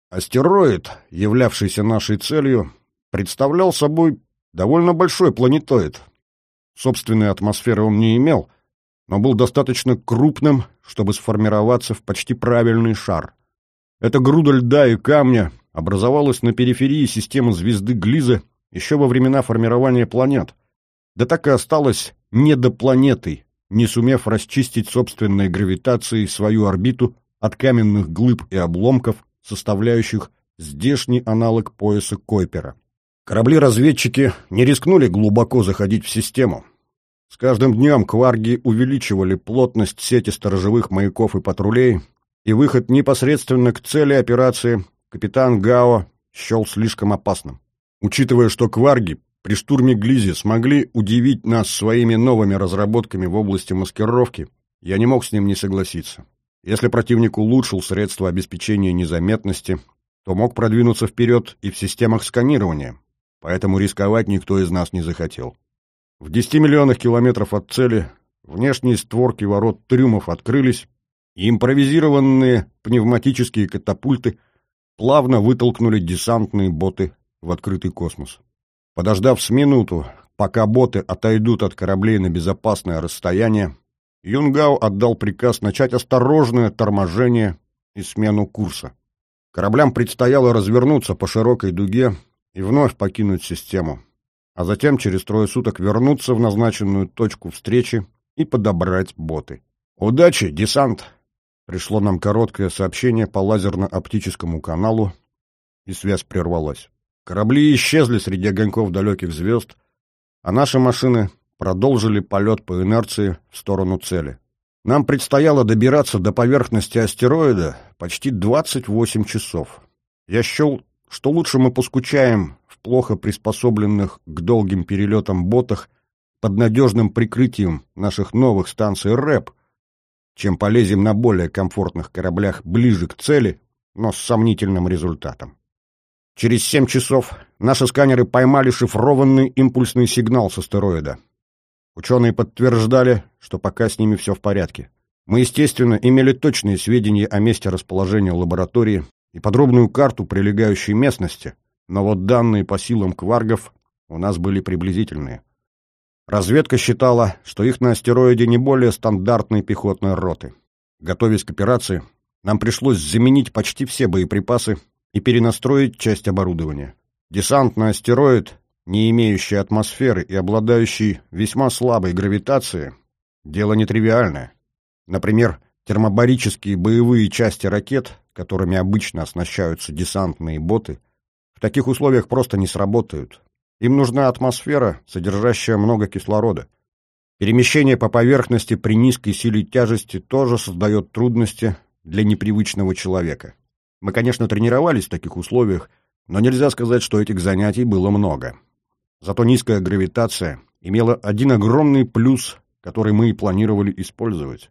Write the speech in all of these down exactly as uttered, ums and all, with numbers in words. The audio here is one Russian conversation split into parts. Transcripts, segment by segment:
Астероид, являвшийся нашей целью, представлял собой довольно большой планетоид. Собственной атмосферы он не имел, но был достаточно крупным, чтобы сформироваться в почти правильный шар. Эта груда льда и камня образовалась на периферии системы звезды Глиза еще во времена формирования планет, да так и осталась недопланетой, не сумев расчистить собственной гравитацией свою орбиту от каменных глыб и обломков, составляющих здешний аналог пояса Койпера. Корабли-разведчики не рискнули глубоко заходить в систему. С каждым днем кварги увеличивали плотность сети сторожевых маяков и патрулей, и выход непосредственно к цели операции капитан Гао счел слишком опасным. Учитывая, что кварги при штурме Глизи смогли удивить нас своими новыми разработками в области маскировки, я не мог с ним не согласиться. Если противник улучшил средства обеспечения незаметности, то мог продвинуться вперед и в системах сканирования, поэтому рисковать никто из нас не захотел. В десяти миллионах километров от цели внешние створки ворот трюмов открылись, и импровизированные пневматические катапульты плавно вытолкнули десантные боты в открытый космос. Подождав с минуту, пока боты отойдут от кораблей на безопасное расстояние, Юнгао отдал приказ начать осторожное торможение и смену курса. Кораблям предстояло развернуться по широкой дуге и вновь покинуть систему, а затем через трое суток вернуться в назначенную точку встречи и подобрать боты. «Удачи, десант!» Пришло нам короткое сообщение по лазерно-оптическому каналу, и связь прервалась. Корабли исчезли среди огоньков далеких звезд, а наши машины продолжили полет по инерции в сторону цели. Нам предстояло добираться до поверхности астероида почти двадцать восемь часов. Я счел, что лучше мы поскучаем в плохо приспособленных к долгим перелетам ботах под надежным прикрытием наших новых станций РЭП, чем полезем на более комфортных кораблях ближе к цели, но с сомнительным результатом. Через семь часов наши сканеры поймали шифрованный импульсный сигнал с астероида. Ученые подтверждали, что пока с ними все в порядке. Мы, естественно, имели точные сведения о месте расположения лаборатории и подробную карту прилегающей местности, но вот данные по силам кваргов у нас были приблизительные. Разведка считала, что их на астероиде не более стандартной пехотной роты. Готовясь к операции, нам пришлось заменить почти все боеприпасы и перенастроить часть оборудования. Десант на астероид, не имеющий атмосферы и обладающий весьма слабой гравитацией, дело нетривиальное. Например, термобарические боевые части ракет, которыми обычно оснащаются десантные боты, в таких условиях просто не сработают. Им нужна атмосфера, содержащая много кислорода. Перемещение по поверхности при низкой силе тяжести тоже создает трудности для непривычного человека. Мы, конечно, тренировались в таких условиях, но нельзя сказать, что этих занятий было много. Зато низкая гравитация имела один огромный плюс, который мы и планировали использовать.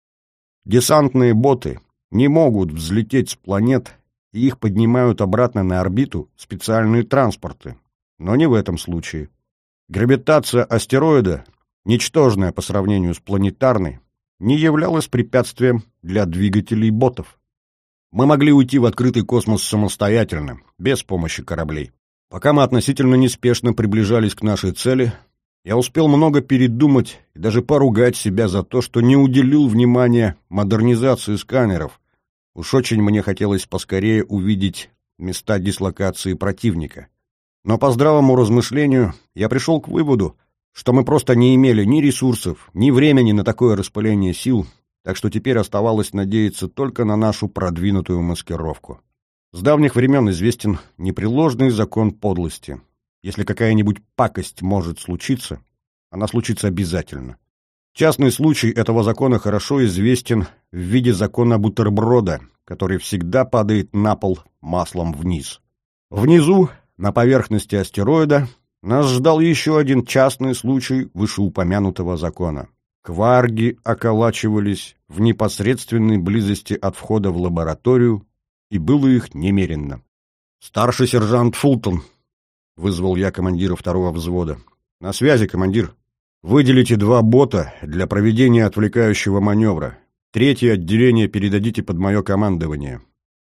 Десантные боты не могут взлететь с планет, и их поднимают обратно на орбиту специальные транспорты. Но не в этом случае. Гравитация астероида, ничтожная по сравнению с планетарной, не являлась препятствием для двигателей ботов. Мы могли уйти в открытый космос самостоятельно, без помощи кораблей. Пока мы относительно неспешно приближались к нашей цели, я успел много передумать и даже поругать себя за то, что не уделил внимания модернизации сканеров. Уж очень мне хотелось поскорее увидеть места дислокации противника. Но по здравому размышлению я пришел к выводу, что мы просто не имели ни ресурсов, ни времени на такое распыление сил, так что теперь оставалось надеяться только на нашу продвинутую маскировку. С давних времен известен непреложный закон подлости. Если какая-нибудь пакость может случиться, она случится обязательно. Частный случай этого закона хорошо известен в виде закона бутерброда, который всегда падает на пол маслом вниз. Внизу, на поверхности астероида, нас ждал еще один частный случай вышеупомянутого закона. Кварги околачивались в непосредственной близости от входа в лабораторию, и было их немерено. «Старший сержант Фултон», — вызвал я командира второго взвода. «На связи, командир. Выделите два бота для проведения отвлекающего маневра. Третье отделение передадите под мое командование.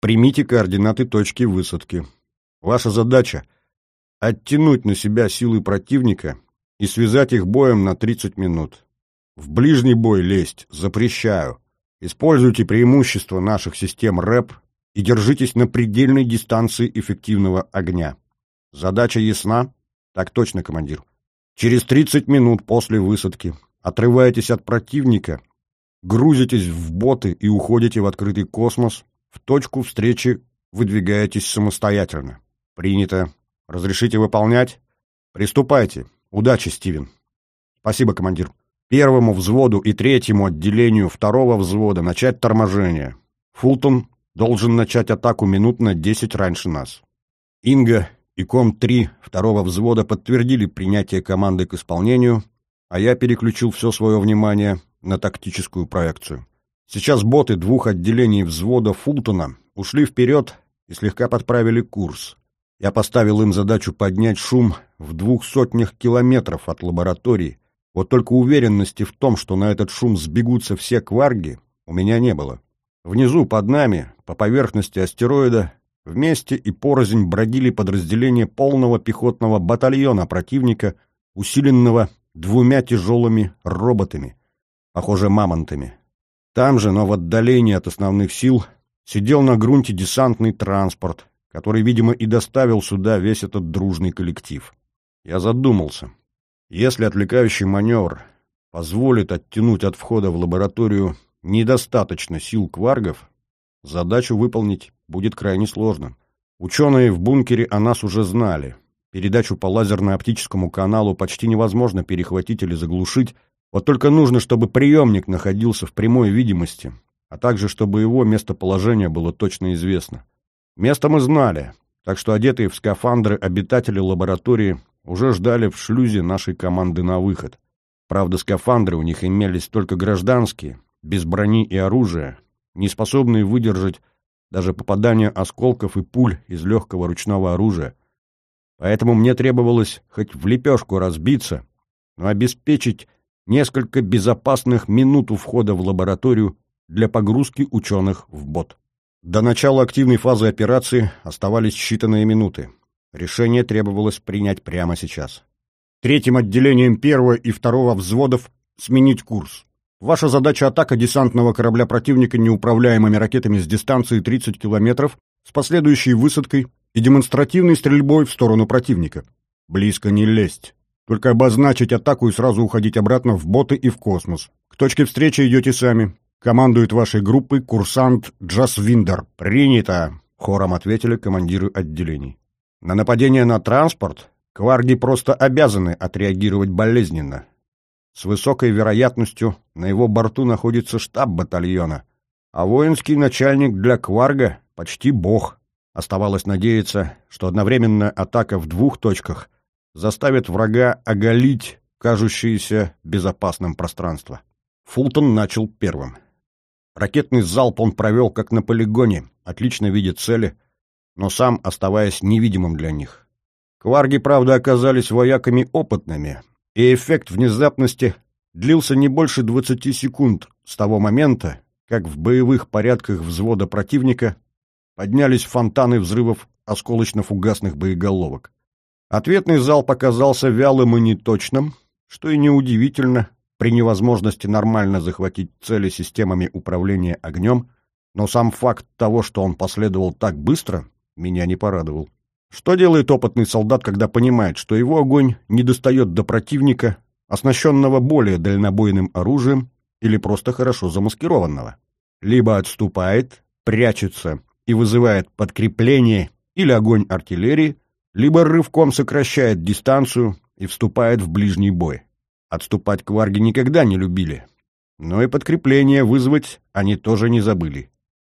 примите координаты точки высадки. Ваша задача — оттянуть на себя силы противника и связать их боем на тридцать минут. В ближний бой лезть запрещаю. Используйте преимущества наших систем РЭП и держитесь на предельной дистанции эффективного огня. Задача ясна? Так точно, командир. Через тридцать минут после высадки отрываетесь от противника, грузитесь в боты и уходите в открытый космос. В точку встречи выдвигаетесь самостоятельно. Принято. Разрешите выполнять? Приступайте. Удачи, Стивен. Спасибо, командир. Первому взводу и третьему отделению второго взвода начать торможение. Фултон должен начать атаку минут на десять раньше нас. Инга и ком три второго взвода подтвердили принятие команды к исполнению, а я переключил все свое внимание на тактическую проекцию. Сейчас боты двух отделений взвода Фултона ушли вперед и слегка подправили курс. Я поставил им задачу поднять шум в двух сотнях километров от лаборатории. Вот только уверенности в том, что на этот шум сбегутся все кварги, у меня не было. Внизу, под нами, по поверхности астероида, вместе и порознь бродили подразделения полного пехотного батальона противника, усиленного двумя тяжелыми роботами, похоже, мамонтами. Там же, но в отдалении от основных сил, сидел на грунте десантный транспорт, который, видимо, и доставил сюда весь этот дружный коллектив. Я задумался. Если отвлекающий маневр позволит оттянуть от входа в лабораторию недостаточно сил кваргов, задачу выполнить будет крайне сложно. Ученые в бункере о нас уже знали. Передачу по лазерно-оптическому каналу почти невозможно перехватить или заглушить, вот только нужно, чтобы приемник находился в прямой видимости, а также чтобы его местоположение было точно известно. Место мы знали, так что одетые в скафандры обитатели лаборатории уже ждали в шлюзе нашей команды на выход. Правда, скафандры у них имелись только гражданские, без брони и оружия, не способные выдержать даже попадание осколков и пуль из легкого ручного оружия. Поэтому мне требовалось хоть в лепешку разбиться, но обеспечить несколько безопасных минут у входа в лабораторию для погрузки ученых в бот. До начала активной фазы операции оставались считанные минуты. Решение требовалось принять прямо сейчас. Третьим отделением первого и второго взводов сменить курс. Ваша задача — атака десантного корабля противника неуправляемыми ракетами с дистанции тридцать километров с последующей высадкой и демонстративной стрельбой в сторону противника. Близко не лезть. Только обозначить атаку и сразу уходить обратно в боты и в космос. К точке встречи идете сами. Командует вашей группой курсант Джасвиндер. Принято! Хором ответили командиры отделений. На нападение на транспорт кварги просто обязаны отреагировать болезненно. С высокой вероятностью на его борту находится штаб батальона, а воинский начальник для кварга почти бог. Оставалось надеяться, что одновременная атака в двух точках заставит врага оголить кажущееся безопасным пространство. Фултон начал первым. Ракетный залп он провел как на полигоне, отлично видя цели, но сам оставаясь невидимым для них. Кварги, правда, оказались вояками опытными, и эффект внезапности длился не больше двадцати секунд с того момента, как в боевых порядках взвода противника поднялись фонтаны взрывов осколочно-фугасных боеголовок. Ответный залп оказался вялым и неточным, что и неудивительно при невозможности нормально захватить цели системами управления огнем, но сам факт того, что он последовал так быстро, меня не порадовал. Что делает опытный солдат, когда понимает, что его огонь не достает до противника, оснащенного более дальнобойным оружием или просто хорошо замаскированного? Либо отступает, прячется и вызывает подкрепление или огонь артиллерии, либо рывком сокращает дистанцию и вступает в ближний бой. Отступать кварги никогда не любили, но и подкрепление вызвать они тоже не забыли.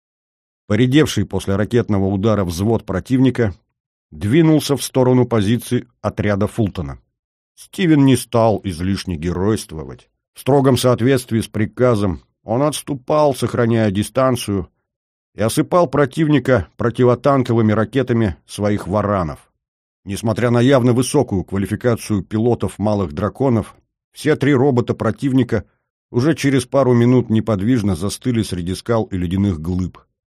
Поредевший после ракетного удара взвод противника двинулся в сторону позиции отряда Фултона. Стивен не стал излишне геройствовать. В строгом соответствии с приказом он отступал, сохраняя дистанцию, и осыпал противника противотанковыми ракетами своих варанов. Несмотря на явно высокую квалификацию пилотов малых драконов, все три робота противника уже через пару минут неподвижно застыли среди скал и ледяных глыб.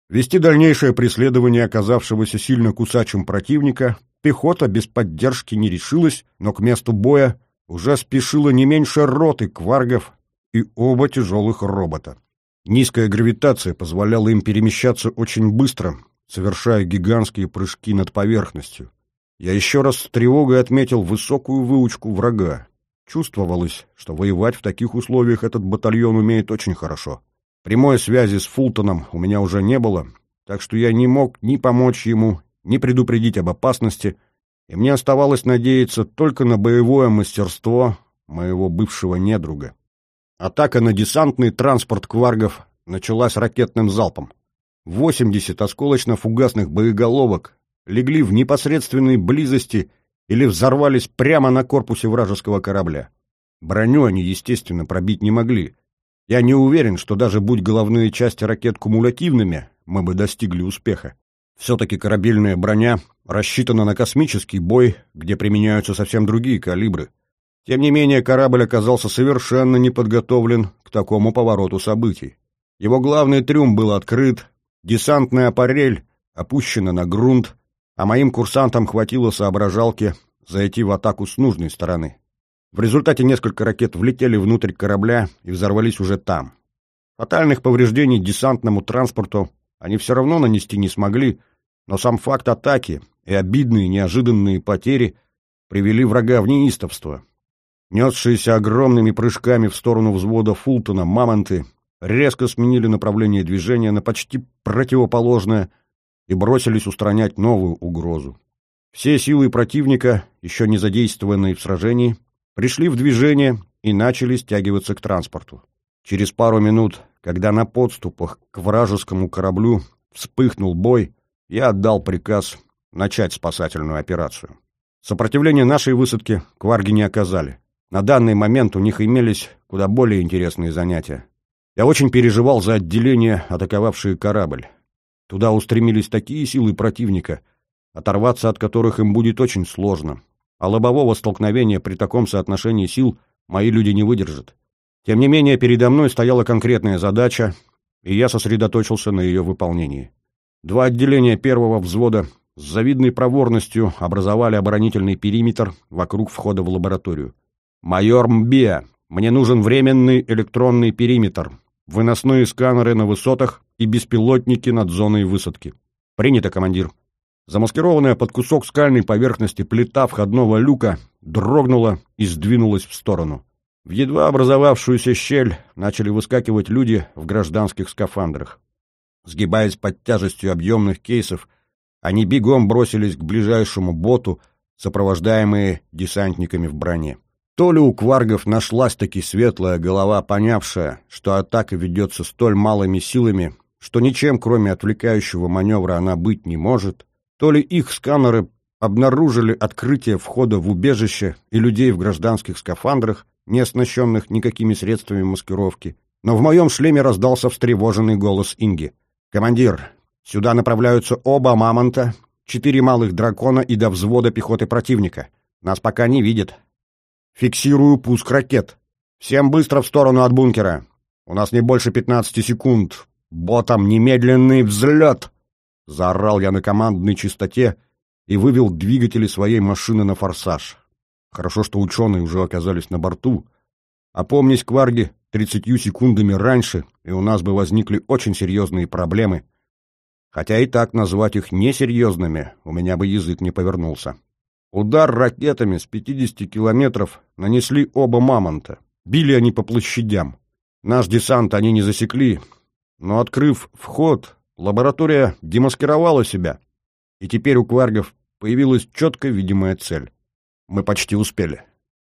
Вести дальнейшее преследование оказавшегося сильно кусачим противника пехота без поддержки не решилась, но к месту боя уже спешило не меньше роты кваргов и оба тяжелых робота. Низкая гравитация позволяла им перемещаться очень быстро, совершая гигантские прыжки над поверхностью. Я еще раз с тревогой отметил высокую выучку врага. Чувствовалось, что воевать в таких условиях этот батальон умеет очень хорошо. Прямой связи с Фултоном у меня уже не было, так что я не мог ни помочь ему, ни предупредить об опасности, и мне оставалось надеяться только на боевое мастерство моего бывшего недруга. Атака на десантный транспорт кваргов началась ракетным залпом. восемьдесят осколочно-фугасных боеголовок легли в непосредственной близости или взорвались прямо на корпусе вражеского корабля. Броню они, естественно, пробить не могли. Я не уверен, что даже будь головные части ракет кумулятивными, мы бы достигли успеха. Все-таки корабельная броня рассчитана на космический бой, где применяются совсем другие калибры. Тем не менее, корабль оказался совершенно не подготовлен к такому повороту событий. Его главный трюм был открыт, десантная аппарель опущена на грунт, а моим курсантам хватило соображалки зайти в атаку с нужной стороны. В результате несколько ракет влетели внутрь корабля и взорвались уже там. Фатальных повреждений десантному транспорту они все равно нанести не смогли, но сам факт атаки и обидные неожиданные потери привели врага в неистовство. Несшиеся огромными прыжками в сторону взвода Фултона мамонты резко сменили направление движения на почти противоположное и бросились устранять новую угрозу. Все силы противника, еще не задействованные в сражении, пришли в движение и начали стягиваться к транспорту. Через пару минут, когда на подступах к вражескому кораблю вспыхнул бой, я отдал приказ начать спасательную операцию. Сопротивления нашей высадке кварги не оказали. На данный момент у них имелись куда более интересные занятия. Я очень переживал за отделение, атаковавшие корабль. Туда устремились такие силы противника, оторваться от которых им будет очень сложно. А лобового столкновения при таком соотношении сил мои люди не выдержат. Тем не менее, передо мной стояла конкретная задача, и я сосредоточился на ее выполнении. Два отделения первого взвода с завидной проворностью образовали оборонительный периметр вокруг входа в лабораторию. «Майор Мбия, мне нужен временный электронный периметр, выносные сканеры на высотах и беспилотники над зоной высадки». «Принято, командир». Замаскированная под кусок скальной поверхности плита входного люка дрогнула и сдвинулась в сторону. В едва образовавшуюся щель начали выскакивать люди в гражданских скафандрах. Сгибаясь под тяжестью объемных кейсов, они бегом бросились к ближайшему боту, сопровождаемые десантниками в броне. То ли у кваргов нашлась-таки светлая голова, понявшая, что атака ведется столь малыми силами, что ничем, кроме отвлекающего маневра, она быть не может, то ли их сканеры обнаружили открытие входа в убежище и людей в гражданских скафандрах, не оснащенных никакими средствами маскировки, но в моем шлеме раздался встревоженный голос Инги. «Командир, сюда направляются оба мамонта, четыре малых дракона и до взвода пехоты противника. Нас пока не видят. Фиксирую пуск ракет. Всем быстро в сторону от бункера. У нас не больше пятнадцати секунд. Ботам немедленный взлет!» Заорал я на командной частоте и вывел двигатели своей машины на форсаж. Хорошо, что ученые уже оказались на борту. Опомнись, кварги, тридцатью секундами раньше, и у нас бы возникли очень серьезные проблемы. Хотя и так назвать их несерьезными у меня бы язык не повернулся. Удар ракетами с пятидесяти километров нанесли оба мамонта. Били они по площадям. Наш десант они не засекли, но, открыв вход, лаборатория демаскировала себя, и теперь у кваргов появилась четко видимая цель. Мы почти успели.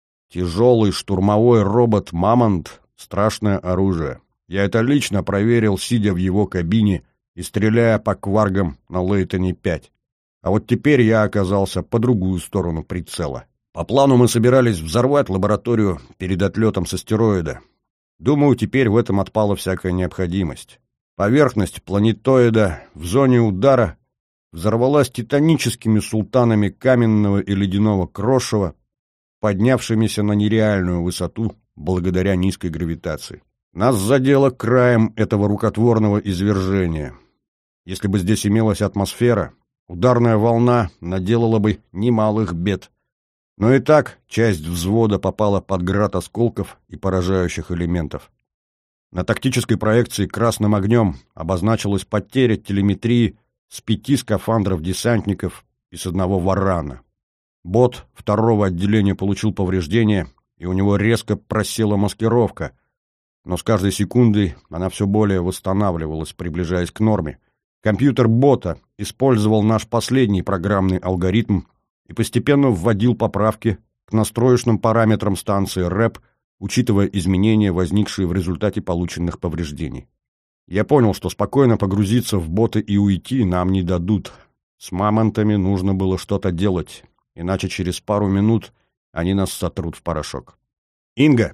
Тяжелый штурмовой робот «Мамонт» — страшное оружие. Я это лично проверил, сидя в его кабине и стреляя по кваргам на Лейтоне пять. А вот теперь я оказался по другую сторону прицела. По плану мы собирались взорвать лабораторию перед отлетом с астероида. Думаю, теперь в этом отпала всякая необходимость. Поверхность планетоида в зоне удара взорвалась титаническими султанами каменного и ледяного крошева, поднявшимися на нереальную высоту благодаря низкой гравитации. Нас задело краем этого рукотворного извержения. Если бы здесь имелась атмосфера, ударная волна наделала бы немалых бед. Но и так часть взвода попала под град осколков и поражающих элементов. На тактической проекции красным огнем обозначилась потеря телеметрии с пяти скафандров десантников и с одного варана. Бот второго отделения получил повреждения, и у него резко просела маскировка, но с каждой секундой она все более восстанавливалась, приближаясь к норме. Компьютер бота использовал наш последний программный алгоритм и постепенно вводил поправки к настроечным параметрам станции рэп, учитывая изменения, возникшие в результате полученных повреждений. Я понял, что спокойно погрузиться в боты и уйти нам не дадут. С мамонтами нужно было что-то делать, иначе через пару минут они нас сотрут в порошок. «Инга,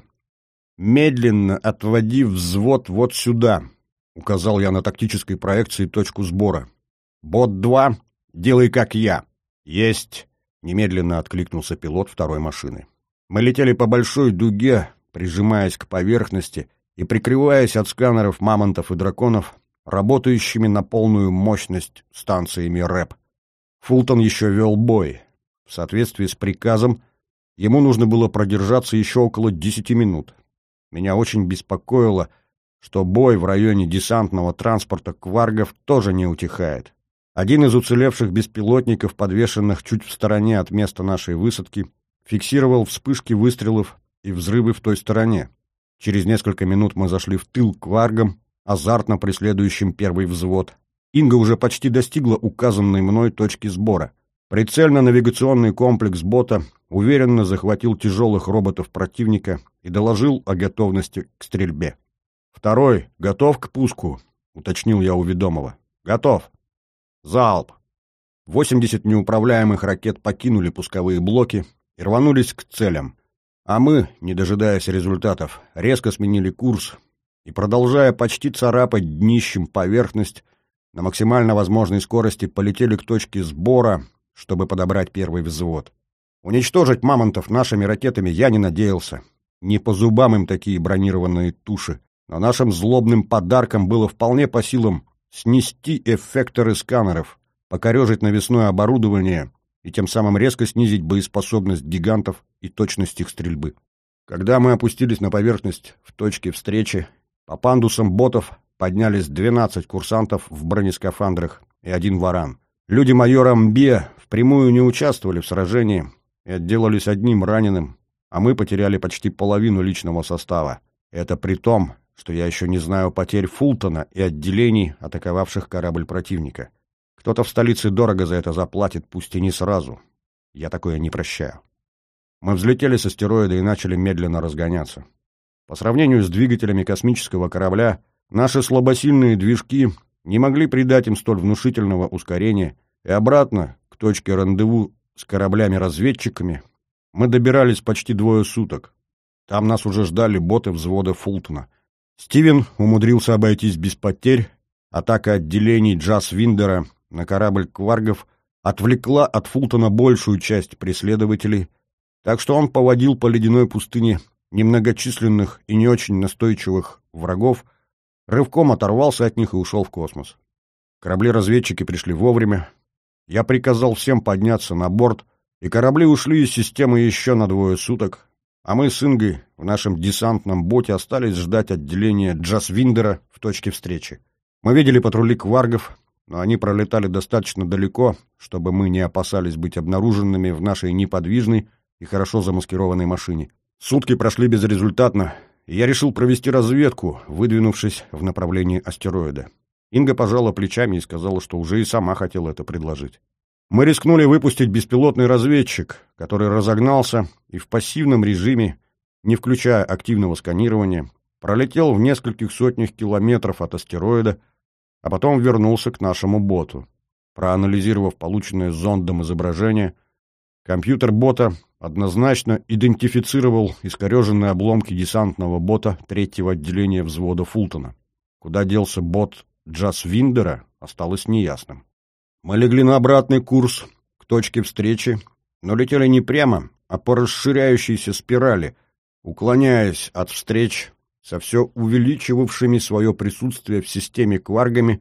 медленно отводи взвод вот сюда», — указал я на тактической проекции точку сбора. «Бот два, делай как я». «Есть», — немедленно откликнулся пилот второй машины. Мы летели по большой дуге, прижимаясь к поверхности и прикрываясь от сканеров мамонтов и драконов, работающими на полную мощность станциями рэп. Фултон еще вел бой. В соответствии с приказом, ему нужно было продержаться еще около десяти минут. Меня очень беспокоило, что бой в районе десантного транспорта кваргов тоже не утихает. Один из уцелевших беспилотников, подвешенных чуть в стороне от места нашей высадки, фиксировал вспышки выстрелов и взрывы в той стороне. Через несколько минут мы зашли в тыл кваргам, азартно преследующим первый взвод. Инга уже почти достигла указанной мной точки сбора. Прицельно-навигационный комплекс бота уверенно захватил тяжелых роботов противника и доложил о готовности к стрельбе. «Второй готов к пуску?» — уточнил я у ведомого. «Готов». «Залп!» восемьдесят неуправляемых ракет покинули пусковые блоки и рванулись к целям. А мы, не дожидаясь результатов, резко сменили курс и, продолжая почти царапать днищем поверхность, на максимально возможной скорости полетели к точке сбора, чтобы подобрать первый взвод. Уничтожить мамонтов нашими ракетами я не надеялся. Не по зубам им такие бронированные туши, но нашим злобным подарком было вполне по силам снести эффекторы сканеров, покорежить навесное оборудование и тем самым резко снизить боеспособность гигантов и точность их стрельбы. Когда мы опустились на поверхность в точке встречи, по пандусам ботов поднялись двенадцать курсантов в бронескафандрах и один варан. Люди майора Мбе впрямую не участвовали в сражении и отделались одним раненым, а мы потеряли почти половину личного состава. Это при том, что я еще не знаю потерь Фултона и отделений, атаковавших корабль противника. Кто-то в столице дорого за это заплатит, пусть и не сразу. Я такое не прощаю. Мы взлетели с астероида и начали медленно разгоняться. По сравнению с двигателями космического корабля, наши слабосильные движки не могли придать им столь внушительного ускорения, и обратно, к точке рандеву с кораблями-разведчиками, мы добирались почти двое суток. Там нас уже ждали боты взвода Фултона. Стивен умудрился обойтись без потерь. Атака отделений Джасвиндера на корабль кваргов отвлекла от Фултона большую часть преследователей, так что он поводил по ледяной пустыне немногочисленных и не очень настойчивых врагов, рывком оторвался от них и ушел в космос. Корабли-разведчики пришли вовремя. Я приказал всем подняться на борт, и корабли ушли из системы еще на двое суток, а мы с Ингой в нашем десантном боте остались ждать отделения Джасвиндера в точке встречи. Мы видели патрули кваргов, но они пролетали достаточно далеко, чтобы мы не опасались быть обнаруженными в нашей неподвижной и хорошо замаскированной машине. Сутки прошли безрезультатно, и я решил провести разведку, выдвинувшись в направлении астероида. Инга пожала плечами и сказала, что уже и сама хотела это предложить. Мы рискнули выпустить беспилотный разведчик, который разогнался и в пассивном режиме, не включая активного сканирования, пролетел в нескольких сотнях километров от астероида, а потом вернулся к нашему боту. Проанализировав полученное зондом изображение, компьютер бота однозначно идентифицировал искореженные обломки десантного бота третьего отделения взвода Фултона. Куда делся бот Джасвиндера, осталось неясным. Мы легли на обратный курс к точке встречи, но летели не прямо, а по расширяющейся спирали, уклоняясь от встреч со все увеличивавшими свое присутствие в системе кваргами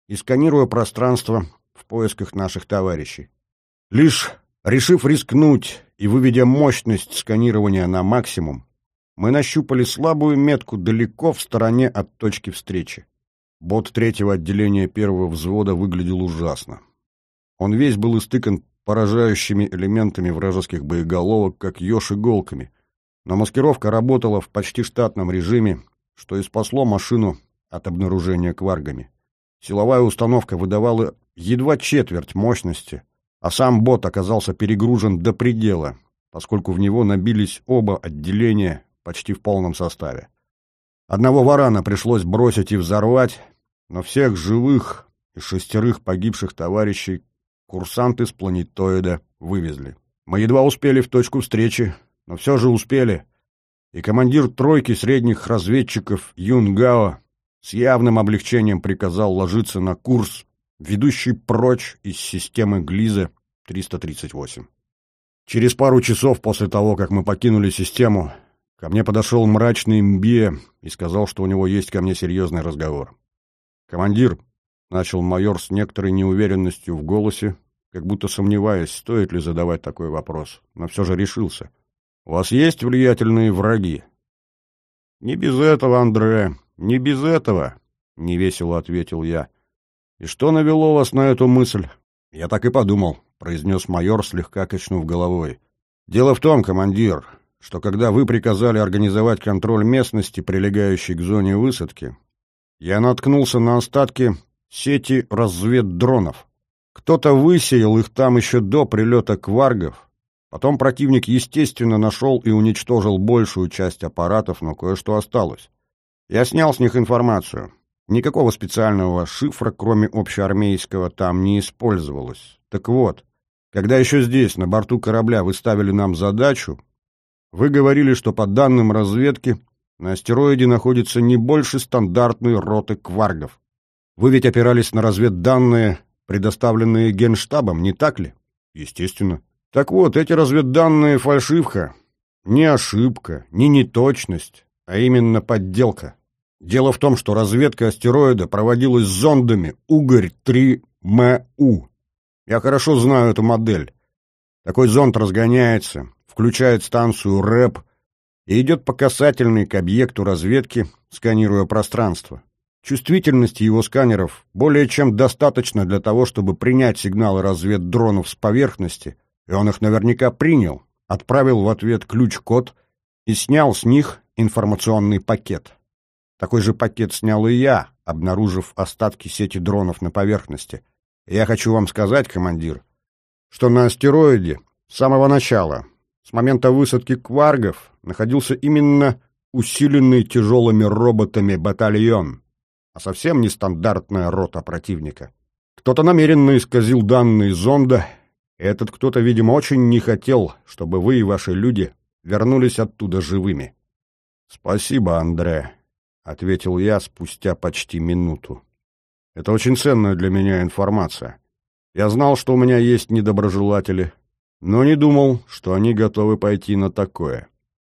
и сканирую пространство в поисках наших товарищей. Лишь решив рискнуть и выведя мощность сканирования на максимум, мы нащупали слабую метку далеко в стороне от точки встречи. Бот третьего отделения первого взвода выглядел ужасно. Он весь был истыкан поражающими элементами вражеских боеголовок, как еж иголками, но маскировка работала в почти штатном режиме, что и спасло машину от обнаружения кваргами. Силовая установка выдавала едва четверть мощности, а сам бот оказался перегружен до предела, поскольку в него набились оба отделения почти в полном составе. Одного варана пришлось бросить и взорвать, но всех живых и шестерых погибших товарищей курсанты с планетоида вывезли. Мы едва успели в точку встречи, но все же успели, и командир тройки средних разведчиков Юн Гао с явным облегчением приказал ложиться на курс, ведущий прочь из системы Глиза триста тридцать восемь. Через пару часов после того, как мы покинули систему, ко мне подошел мрачный Мбия и сказал, что у него есть ко мне серьезный разговор. «Командир», — начал майор с некоторой неуверенностью в голосе, как будто сомневаясь, стоит ли задавать такой вопрос, но все же решился. «У вас есть влиятельные враги?» «Не без этого, Андре, не без этого», — невесело ответил я. «И что навело вас на эту мысль?» «Я так и подумал», — произнес майор, слегка качнув головой. «Дело в том, командир, что когда вы приказали организовать контроль местности, прилегающей к зоне высадки, я наткнулся на остатки сети разведдронов. Кто-то высеял их там еще до прилета кваргов. Потом противник, естественно, нашел и уничтожил большую часть аппаратов, но кое-что осталось. Я снял с них информацию. Никакого специального шифра, кроме общеармейского, там не использовалось. Так вот, когда еще здесь, на борту корабля, вы ставили нам задачу, вы говорили, что по данным разведки на астероиде находится не больше стандартной роты кваргов. Вы ведь опирались на разведданные, предоставленные Генштабом, не так ли? Естественно. Так вот, эти разведданные фальшивка, не ошибка, не неточность, а именно подделка. Дело в том, что разведка астероида проводилась зондами Угорь три эм у. Я хорошо знаю эту модель. Такой зонд разгоняется, включает станцию рэп и идет по касательной к объекту разведки, сканируя пространство. Чувствительности его сканеров более чем достаточно для того, чтобы принять сигналы разведдронов с поверхности, и он их наверняка принял, отправил в ответ ключ-код и снял с них информационный пакет. Такой же пакет снял и я, обнаружив остатки сети дронов на поверхности. И я хочу вам сказать, командир, что на астероиде с самого начала, с момента высадки кваргов, находился именно усиленный тяжелыми роботами батальон, а совсем не стандартная рота противника. Кто-то намеренно исказил данные зонда, и этот кто-то, видимо, очень не хотел, чтобы вы и ваши люди вернулись оттуда живыми. — Спасибо, Андре, — ответил я спустя почти минуту. — Это очень ценная для меня информация. Я знал, что у меня есть недоброжелатели, но не думал, что они готовы пойти на такое.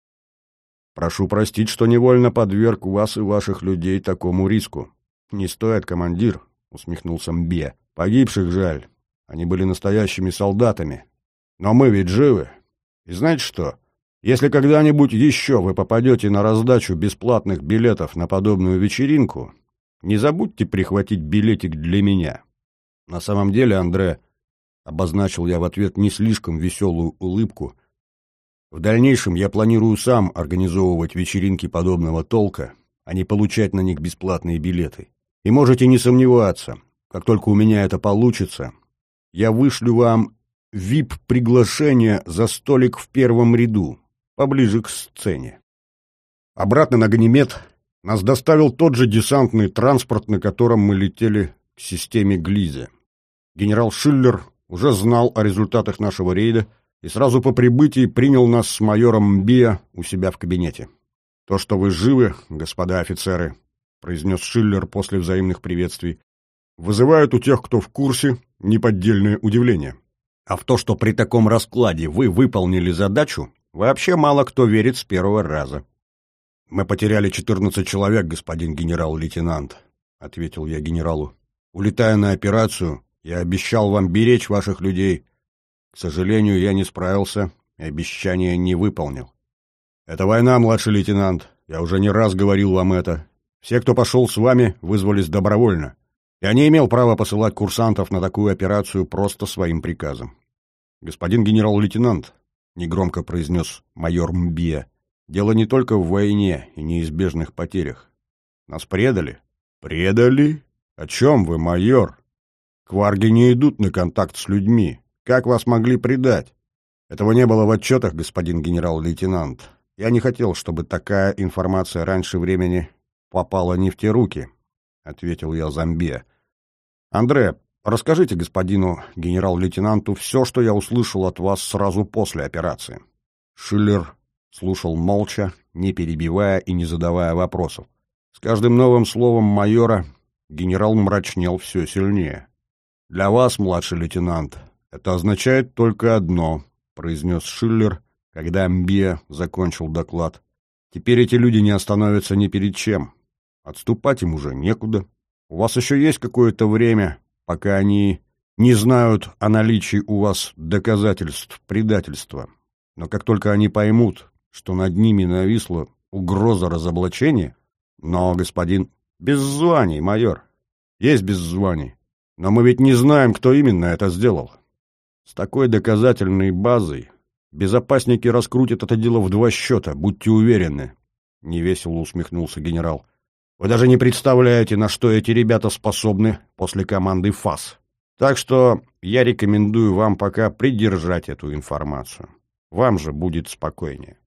Прошу простить, что невольно подверг вас и ваших людей такому риску. — Не стоит, командир, — усмехнулся Мбе. — Погибших жаль. Они были настоящими солдатами. Но мы ведь живы. И знаете что? Если когда-нибудь еще вы попадете на раздачу бесплатных билетов на подобную вечеринку, не забудьте прихватить билетик для меня. На самом деле, Андре, обозначил я в ответ не слишком веселую улыбку, в дальнейшем я планирую сам организовывать вечеринки подобного толка, а не получать на них бесплатные билеты. И можете не сомневаться, как только у меня это получится, я вышлю вам ви ай пи-приглашение за столик в первом ряду, поближе к сцене. Обратно на Ганимед нас доставил тот же десантный транспорт, на котором мы летели к системе Глиза. Генерал Шиллер уже знал о результатах нашего рейда и сразу по прибытии принял нас с майором Мбия у себя в кабинете. «То, что вы живы, господа офицеры», — произнес Шиллер после взаимных приветствий, «вызывает у тех, кто в курсе, неподдельное удивление. А в то, что при таком раскладе вы выполнили задачу, вообще мало кто верит с первого раза». «Мы потеряли четырнадцать человек, господин генерал-лейтенант», — ответил я генералу. Улетая на операцию, я обещал вам беречь ваших людей. К сожалению, я не справился и обещание не выполнил. Это война, младший лейтенант. Я уже не раз говорил вам это. Все, кто пошел с вами, вызвались добровольно. Я не имел права посылать курсантов на такую операцию просто своим приказом. Господин генерал-лейтенант, — негромко произнес майор Мбия, — дело не только в войне и неизбежных потерях. Нас предали. Предали? О чем вы, майор? Кварги не идут на контакт с людьми. Как вас могли предать? Этого не было в отчетах, господин генерал-лейтенант. Я не хотел, чтобы такая информация раньше времени попала не в те руки, — ответил я Замбе. Андре, расскажите господину генерал-лейтенанту все, что я услышал от вас сразу после операции. Шиллер слушал молча, не перебивая и не задавая вопросов. С каждым новым словом майора генерал мрачнел все сильнее. «Для вас, младший лейтенант, это означает только одно», — произнес Шиллер, когда Мбия закончил доклад. «Теперь эти люди не остановятся ни перед чем. Отступать им уже некуда. У вас еще есть какое-то время, пока они не знают о наличии у вас доказательств предательства. Но как только они поймут, что над ними нависла угроза разоблачения... Но, господин... Без званий, майор. Есть без званий. Но мы ведь не знаем, кто именно это сделал. С такой доказательной базой безопасники раскрутят это дело в два счета, будьте уверены. Невесело усмехнулся генерал. Вы даже не представляете, на что эти ребята способны после команды ФАС. Так что я рекомендую вам пока придержать эту информацию. Вам же будет спокойнее.